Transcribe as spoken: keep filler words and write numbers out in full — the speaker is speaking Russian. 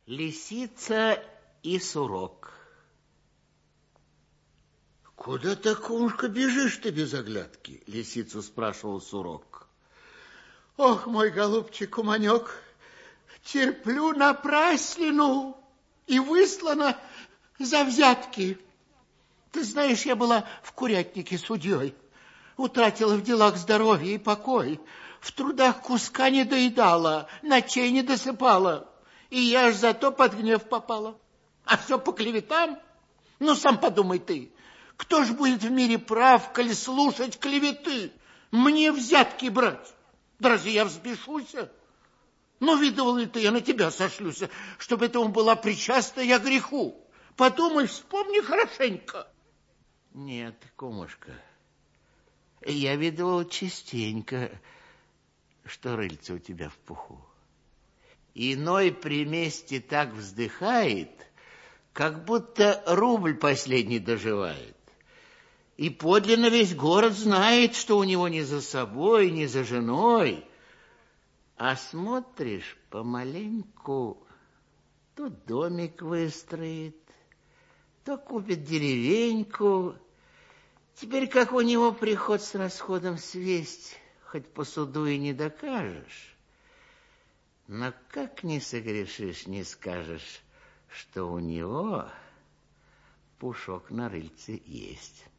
Лисица и Сурок. Куда так, кумушка, бежишь ты без оглядки? Лисицу спрашивал Сурок. Ох, мой голубчик Куманек, терплю напраслину и выслана за взятки. Ты знаешь, я была в курятнике судьей, утратила в делах здоровье и покой, в трудах куска не доедала, ночей не досыпала, и я ж зато под гнев попала. А все по клеветам? Ну, сам подумай ты, кто ж будет в мире прав, коли слушать клеветы? Мне взятки брать? Да разве я взбешусь? Ну, видывал ли ты, я на тебя сошлюсь, чтобы этому была причастна я греху. Подумай, вспомни хорошенько. Нет, кумушка, я видывал частенько, что рыльце у тебя в пуху. Иной при месте так вздыхает, как будто рубль последний доживает. И подлинно весь город знает, что у него ни за собой, ни за женой. А смотришь помаленьку, то домик выстроит, то купит деревеньку. Теперь как у него приход с расходом свесть, хоть по суду и не докажешь. Но как не согрешишь, не скажешь, что у него пушок на рыльце есть.